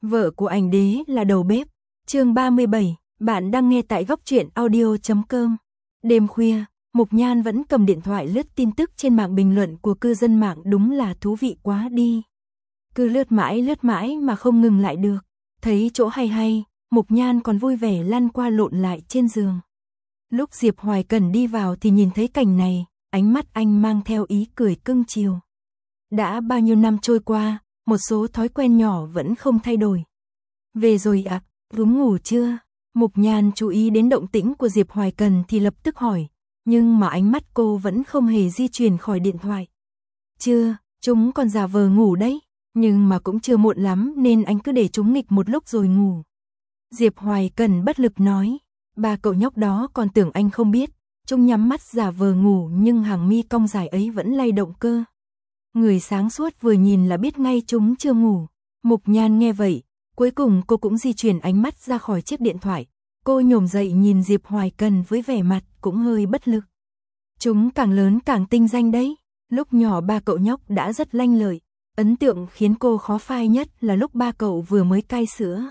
Vợ của ảnh đế là đầu bếp. Chương 37, bạn đang nghe tại góc truyện audio.com. Đêm khuya, Mục Nhan vẫn cầm điện thoại lướt tin tức trên mạng, bình luận của cư dân mạng đúng là thú vị quá đi. Cứ lướt mãi mà không ngừng lại được. Thấy chỗ hay, Mục Nhan còn vui vẻ lăn qua lộn lại trên giường. Lúc Diệp Hoài Cần đi vào thì nhìn thấy cảnh này, ánh mắt anh mang theo ý cười cưng chiều. Đã bao nhiêu năm trôi qua, một số thói quen nhỏ vẫn không thay đổi. Về rồi ạ, đúng ngủ chưa? Mục Nhan chú ý đến động tĩnh của Diệp Hoài Cần thì lập tức hỏi, nhưng mà ánh mắt cô vẫn không hề di chuyển khỏi điện thoại. Chưa, chúng còn giả vờ ngủ đấy, nhưng mà cũng chưa muộn lắm nên anh cứ để chúng nghịch một lúc rồi ngủ. Diệp Hoài Cần bất lực nói, ba cậu nhóc đó còn tưởng anh không biết, chúng nhắm mắt giả vờ ngủ nhưng hàng mi cong dài ấy vẫn lay động cơ. Người sáng suốt vừa nhìn là biết ngay chúng chưa ngủ. Mục Nhan nghe vậy, cuối cùng cô cũng di chuyển ánh mắt ra khỏi chiếc điện thoại. Cô nhổm dậy nhìn Diệp Hoài Cần với vẻ mặt cũng hơi bất lực. Chúng càng lớn càng tinh danh đấy. Lúc nhỏ ba cậu nhóc đã rất lanh lợi. Ấn tượng khiến cô khó phai nhất là lúc ba cậu vừa mới cai sữa.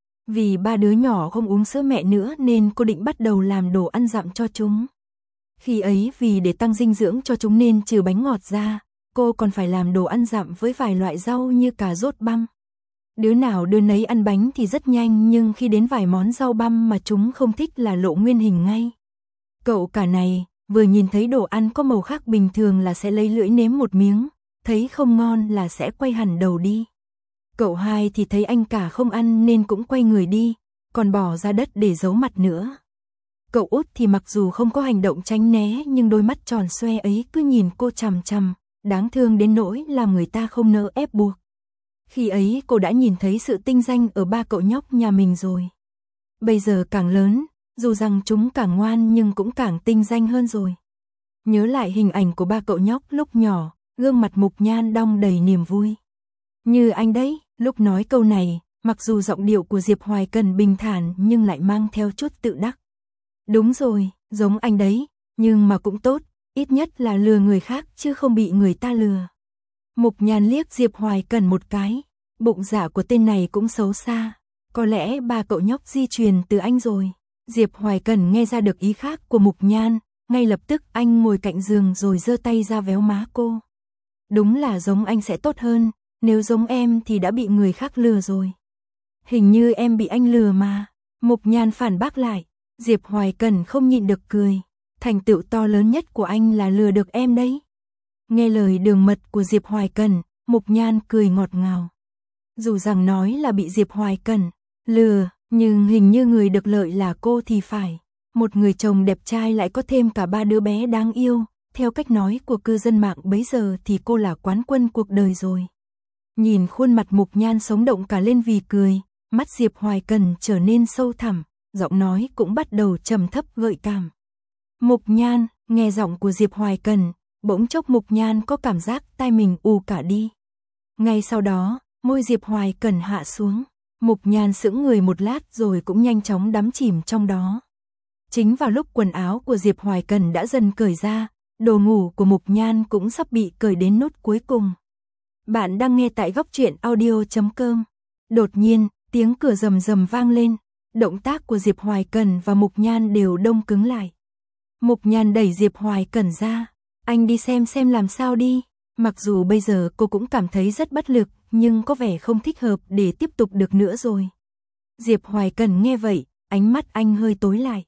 Vì ba đứa nhỏ không uống sữa mẹ nữa nên cô định bắt đầu làm đồ ăn dặm cho chúng. Khi ấy vì để tăng dinh dưỡng cho chúng nên trừ bánh ngọt ra, cô còn phải làm đồ ăn dặm với vài loại rau như cà rốt băm. Đứa nào đứa nấy ăn bánh thì rất nhanh, nhưng khi đến vài món rau băm mà chúng không thích là lộ nguyên hình ngay. Cậu cả này, vừa nhìn thấy đồ ăn có màu khác bình thường là sẽ lấy lưỡi nếm một miếng, thấy không ngon là sẽ quay hẳn đầu đi. Cậu hai thì thấy anh cả không ăn nên cũng quay người đi, còn bỏ ra đất để giấu mặt nữa. Cậu út thì mặc dù không có hành động tránh né nhưng đôi mắt tròn xoe ấy cứ nhìn cô chằm chằm, đáng thương đến nỗi làm người ta không nỡ ép buộc. Khi ấy cô đã nhìn thấy sự tinh danh ở ba cậu nhóc nhà mình rồi. Bây giờ càng lớn, dù rằng chúng càng ngoan nhưng cũng càng tinh danh hơn rồi. Nhớ lại hình ảnh của ba cậu nhóc lúc nhỏ, gương mặt Mục Nhan đong đầy niềm vui. Như anh đấy, lúc nói câu này, mặc dù giọng điệu của Diệp Hoài Cần bình thản nhưng lại mang theo chút tự đắc. Đúng rồi, giống anh đấy, nhưng mà cũng tốt, ít nhất là lừa người khác chứ không bị người ta lừa. Mục Nhan liếc Diệp Hoài Cần một cái, bụng dạ của tên này cũng xấu xa, có lẽ ba cậu nhóc di truyền từ anh rồi. Diệp Hoài Cần nghe ra được ý khác của Mục Nhan, ngay lập tức anh ngồi cạnh giường rồi giơ tay ra véo má cô. Đúng là giống anh sẽ tốt hơn, nếu giống em thì đã bị người khác lừa rồi. Hình như em bị anh lừa mà. Mục Nhan phản bác lại. Diệp Hoài Cần không nhịn được cười. Thành tựu to lớn nhất của anh là lừa được em đấy. Nghe lời đường mật của Diệp Hoài Cần, Mục Nhan cười ngọt ngào. Dù rằng nói là bị Diệp Hoài Cần lừa, nhưng hình như người được lợi là cô thì phải. Một người chồng đẹp trai lại có thêm cả ba đứa bé đáng yêu. Theo cách nói của cư dân mạng bấy giờ thì cô là quán quân cuộc đời rồi. Nhìn khuôn mặt Mục Nhan sống động cả lên vì cười, mắt Diệp Hoài Cần trở nên sâu thẳm, giọng nói cũng bắt đầu trầm thấp gợi cảm. Mục Nhan, nghe giọng của Diệp Hoài Cần, bỗng chốc Mục Nhan có cảm giác tai mình ù cả đi. Ngay sau đó, môi Diệp Hoài Cần hạ xuống, Mục Nhan sững người một lát rồi cũng nhanh chóng đắm chìm trong đó. Chính vào lúc quần áo của Diệp Hoài Cần đã dần cởi ra, đồ ngủ của Mục Nhan cũng sắp bị cởi đến nút cuối cùng. Bạn đang nghe tại góc truyện audio.com. Đột nhiên, tiếng cửa rầm rầm vang lên, động tác của Diệp Hoài Cần và Mục Nhan đều đông cứng lại. Mục Nhan đẩy Diệp Hoài Cần ra, anh đi xem làm sao đi. Mặc dù bây giờ cô cũng cảm thấy rất bất lực, nhưng có vẻ không thích hợp để tiếp tục được nữa rồi. Diệp Hoài Cần nghe vậy, ánh mắt anh hơi tối lại.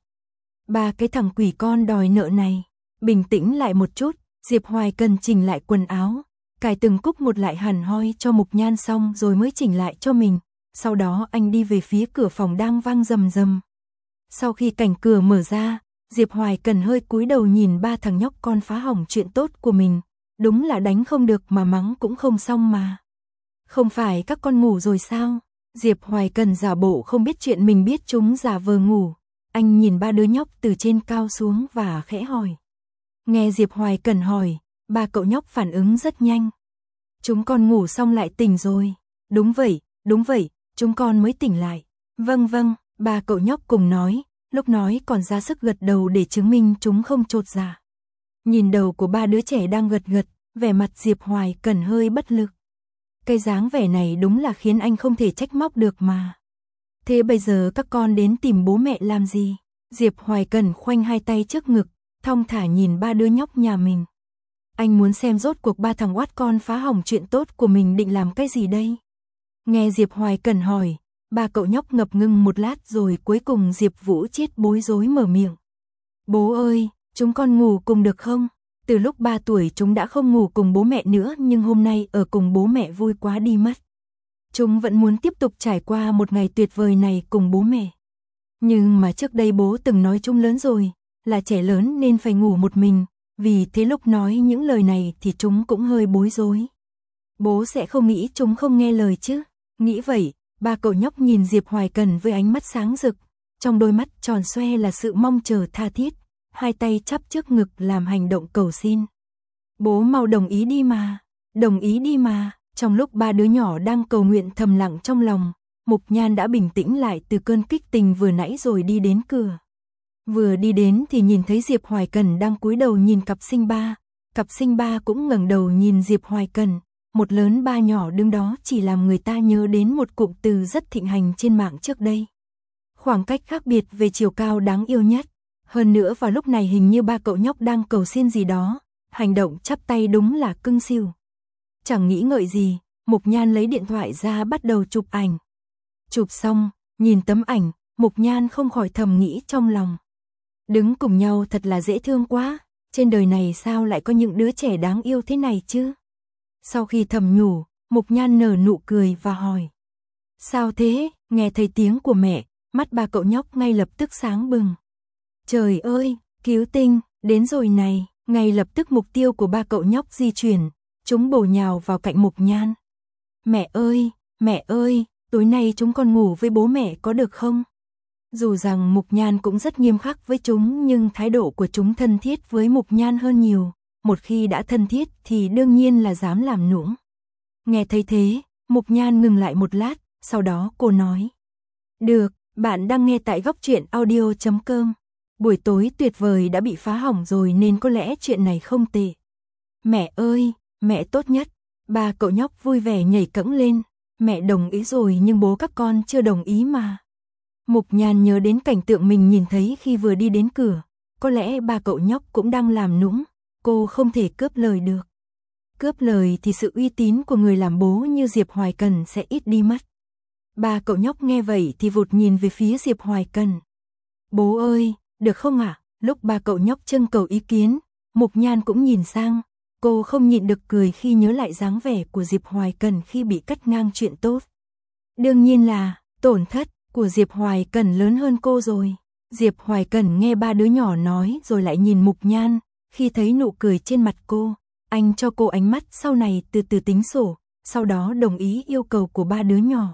Ba cái thằng quỷ con đòi nợ này. Bình tĩnh lại một chút, Diệp Hoài Cần chỉnh lại quần áo, cài từng cúc một lại hẳn hoi cho Mục Nhan xong rồi mới chỉnh lại cho mình. Sau đó anh đi về phía cửa phòng đang vang rầm rầm. Sau khi cánh cửa mở ra, Diệp Hoài Cần hơi cúi đầu nhìn ba thằng nhóc con phá hỏng chuyện tốt của mình. Đúng là đánh không được mà mắng cũng không xong mà. Không phải các con ngủ rồi sao? Diệp Hoài Cần giả bộ không biết chuyện mình biết chúng giả vờ ngủ. Anh nhìn ba đứa nhóc từ trên cao xuống và khẽ hỏi. Nghe Diệp Hoài Cần hỏi, ba cậu nhóc phản ứng rất nhanh. Chúng con ngủ xong lại tỉnh rồi. Đúng vậy, chúng con mới tỉnh lại. Vâng, ba cậu nhóc cùng nói, lúc nói còn ra sức gật đầu để chứng minh chúng không chột dạ. Nhìn đầu của ba đứa trẻ đang gật, vẻ mặt Diệp Hoài Cần hơi bất lực. Cái dáng vẻ này đúng là khiến anh không thể trách móc được mà. Thế bây giờ các con đến tìm bố mẹ làm gì? Diệp Hoài Cần khoanh hai tay trước ngực, thong thả nhìn ba đứa nhóc nhà mình. Anh muốn xem rốt cuộc ba thằng oát con phá hỏng chuyện tốt của mình định làm cái gì đây? Nghe Diệp Hoài Cần hỏi, ba cậu nhóc ngập ngừng một lát rồi cuối cùng Diệp Vũ Chiết bối rối mở miệng. Bố ơi, chúng con ngủ cùng được không? Từ lúc 3 tuổi chúng đã không ngủ cùng bố mẹ nữa nhưng hôm nay ở cùng bố mẹ vui quá đi mất. Chúng vẫn muốn tiếp tục trải qua một ngày tuyệt vời này cùng bố mẹ. Nhưng mà trước đây bố từng nói chúng lớn rồi, là trẻ lớn nên phải ngủ một mình, vì thế lúc nói những lời này thì chúng cũng hơi bối rối. Bố sẽ không nghĩ chúng không nghe lời chứ? Nghĩ vậy, ba cậu nhóc nhìn Diệp Hoài Cần với ánh mắt sáng rực, trong đôi mắt tròn xoe là sự mong chờ tha thiết, hai tay chắp trước ngực làm hành động cầu xin. Bố mau đồng ý đi mà, đồng ý đi mà. Trong lúc ba đứa nhỏ đang cầu nguyện thầm lặng trong lòng, Mục Nhan đã bình tĩnh lại từ cơn kích tình vừa nãy rồi đi đến cửa. Vừa đi đến thì nhìn thấy Diệp Hoài Cần đang cúi đầu nhìn cặp sinh ba. Cặp sinh ba cũng ngẩng đầu nhìn Diệp Hoài Cần, một lớn ba nhỏ đứng đó chỉ làm người ta nhớ đến một cụm từ rất thịnh hành trên mạng trước đây. Khoảng cách khác biệt về chiều cao đáng yêu nhất. Hơn nữa vào lúc này hình như ba cậu nhóc đang cầu xin gì đó, hành động chắp tay đúng là cưng xìu. Chẳng nghĩ ngợi gì, Mục Nhan lấy điện thoại ra bắt đầu chụp ảnh. Chụp xong, nhìn tấm ảnh, Mục Nhan không khỏi thầm nghĩ trong lòng. Đứng cùng nhau thật là dễ thương quá, trên đời này sao lại có những đứa trẻ đáng yêu thế này chứ? Sau khi thầm nhủ, Mục Nhan nở nụ cười và hỏi. Sao thế? Nghe thấy tiếng của mẹ, mắt ba cậu nhóc ngay lập tức sáng bừng. Trời ơi, cứu tinh, đến rồi này, ngay lập tức mục tiêu của ba cậu nhóc di chuyển. Chúng bổ nhào vào cạnh Mục Nhan. Mẹ ơi, tối nay chúng con ngủ với bố mẹ có được không? Dù rằng Mục Nhan cũng rất nghiêm khắc với chúng nhưng thái độ của chúng thân thiết với Mục Nhan hơn nhiều. Một khi đã thân thiết thì đương nhiên là dám làm nũng. Nghe thấy thế, Mục Nhan ngừng lại một lát, sau đó cô nói. Được, bạn đang nghe tại góc truyện audio.com. Buổi tối tuyệt vời đã bị phá hỏng rồi nên có lẽ chuyện này không tệ. Mẹ ơi! Mẹ tốt nhất, ba cậu nhóc vui vẻ nhảy cẫng lên, mẹ đồng ý rồi nhưng bố các con chưa đồng ý mà. Mục Nhan nhớ đến cảnh tượng mình nhìn thấy khi vừa đi đến cửa, có lẽ ba cậu nhóc cũng đang làm nũng, cô không thể cướp lời được. Cướp lời thì sự uy tín của người làm bố như Diệp Hoài Cần sẽ ít đi mất. Ba cậu nhóc nghe vậy thì vụt nhìn về phía Diệp Hoài Cần. Bố ơi, được không ạ? Lúc ba cậu nhóc trưng cầu ý kiến, Mục Nhan cũng nhìn sang. Cô không nhịn được cười khi nhớ lại dáng vẻ của Diệp Hoài Cần khi bị cắt ngang chuyện tốt. Đương nhiên là, tổn thất của Diệp Hoài Cần lớn hơn cô rồi. Diệp Hoài Cần nghe ba đứa nhỏ nói rồi lại nhìn Mục Nhan, khi thấy nụ cười trên mặt cô, anh cho cô ánh mắt sau này từ từ tính sổ, sau đó đồng ý yêu cầu của ba đứa nhỏ.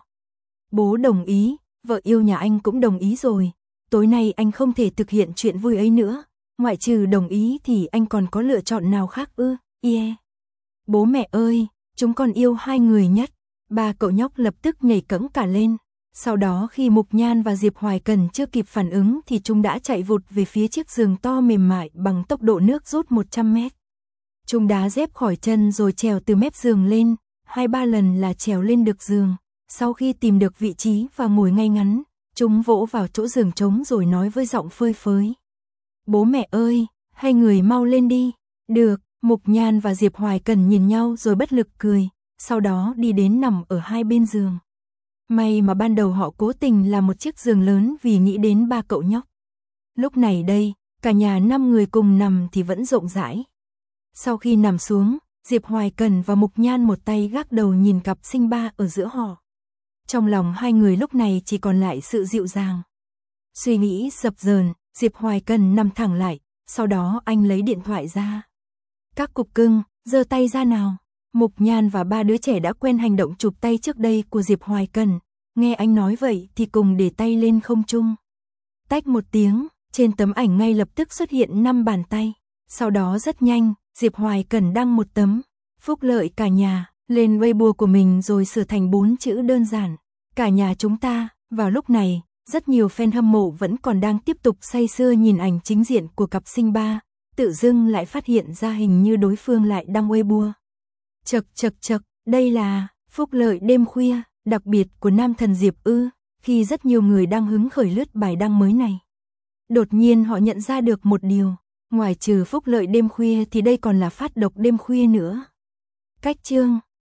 Bố đồng ý, vợ yêu nhà anh cũng đồng ý rồi, tối nay anh không thể thực hiện chuyện vui ấy nữa, ngoại trừ đồng ý thì anh còn có lựa chọn nào khác ư? Yeah. Bố mẹ ơi, chúng con yêu hai người nhất. Ba cậu nhóc lập tức nhảy cẫng cả lên. Sau đó khi Mục Nhan và Diệp Hoài Cần chưa kịp phản ứng thì chúng đã chạy vụt về phía chiếc giường to mềm mại bằng tốc độ nước rút 100 mét. Chúng đá dép khỏi chân rồi trèo từ mép giường lên, 2-3 lần là trèo lên được giường. Sau khi tìm được vị trí và ngồi ngay ngắn, chúng vỗ vào chỗ giường trống rồi nói với giọng phơi phới. Bố mẹ ơi, hai người mau lên đi. Được. Mục Nhan và Diệp Hoài Cần nhìn nhau rồi bất lực cười, sau đó đi đến nằm ở hai bên giường. May mà ban đầu họ cố tình làm một chiếc giường lớn vì nghĩ đến ba cậu nhóc. Lúc này đây, cả nhà 5 người cùng nằm thì vẫn rộng rãi. Sau khi nằm xuống, Diệp Hoài Cần và Mục Nhan một tay gác đầu nhìn cặp sinh ba ở giữa họ. Trong lòng hai người lúc này chỉ còn lại sự dịu dàng. Suy nghĩ dập dờn, Diệp Hoài Cần nằm thẳng lại, sau đó anh lấy điện thoại ra. Các cục cưng, giơ tay ra nào. Mục Nhan và ba đứa trẻ đã quen hành động chụp tay trước đây của Diệp Hoài Cần. Nghe anh nói vậy thì cùng để tay lên không trung. Tách một tiếng, trên tấm ảnh ngay lập tức xuất hiện 5 bàn tay. Sau đó rất nhanh, Diệp Hoài Cần đăng một tấm phúc lợi cả nhà lên Weibo của mình rồi sửa thành 4 chữ đơn giản. Cả nhà chúng ta. Vào lúc này, rất nhiều fan hâm mộ vẫn còn đang tiếp tục say sưa nhìn ảnh chính diện của cặp sinh ba. Tự dưng lại phát hiện ra hình như đối phương lại đăng Weibo. Chậc, đây là Phúc lợi đêm khuya, đặc biệt của nam thần Diệp ư, khi rất nhiều người đang hứng khởi lướt bài đăng mới này. Đột nhiên họ nhận ra được một điều, ngoài trừ phúc lợi đêm khuya thì đây còn là phát độc đêm khuya nữa. Cách chương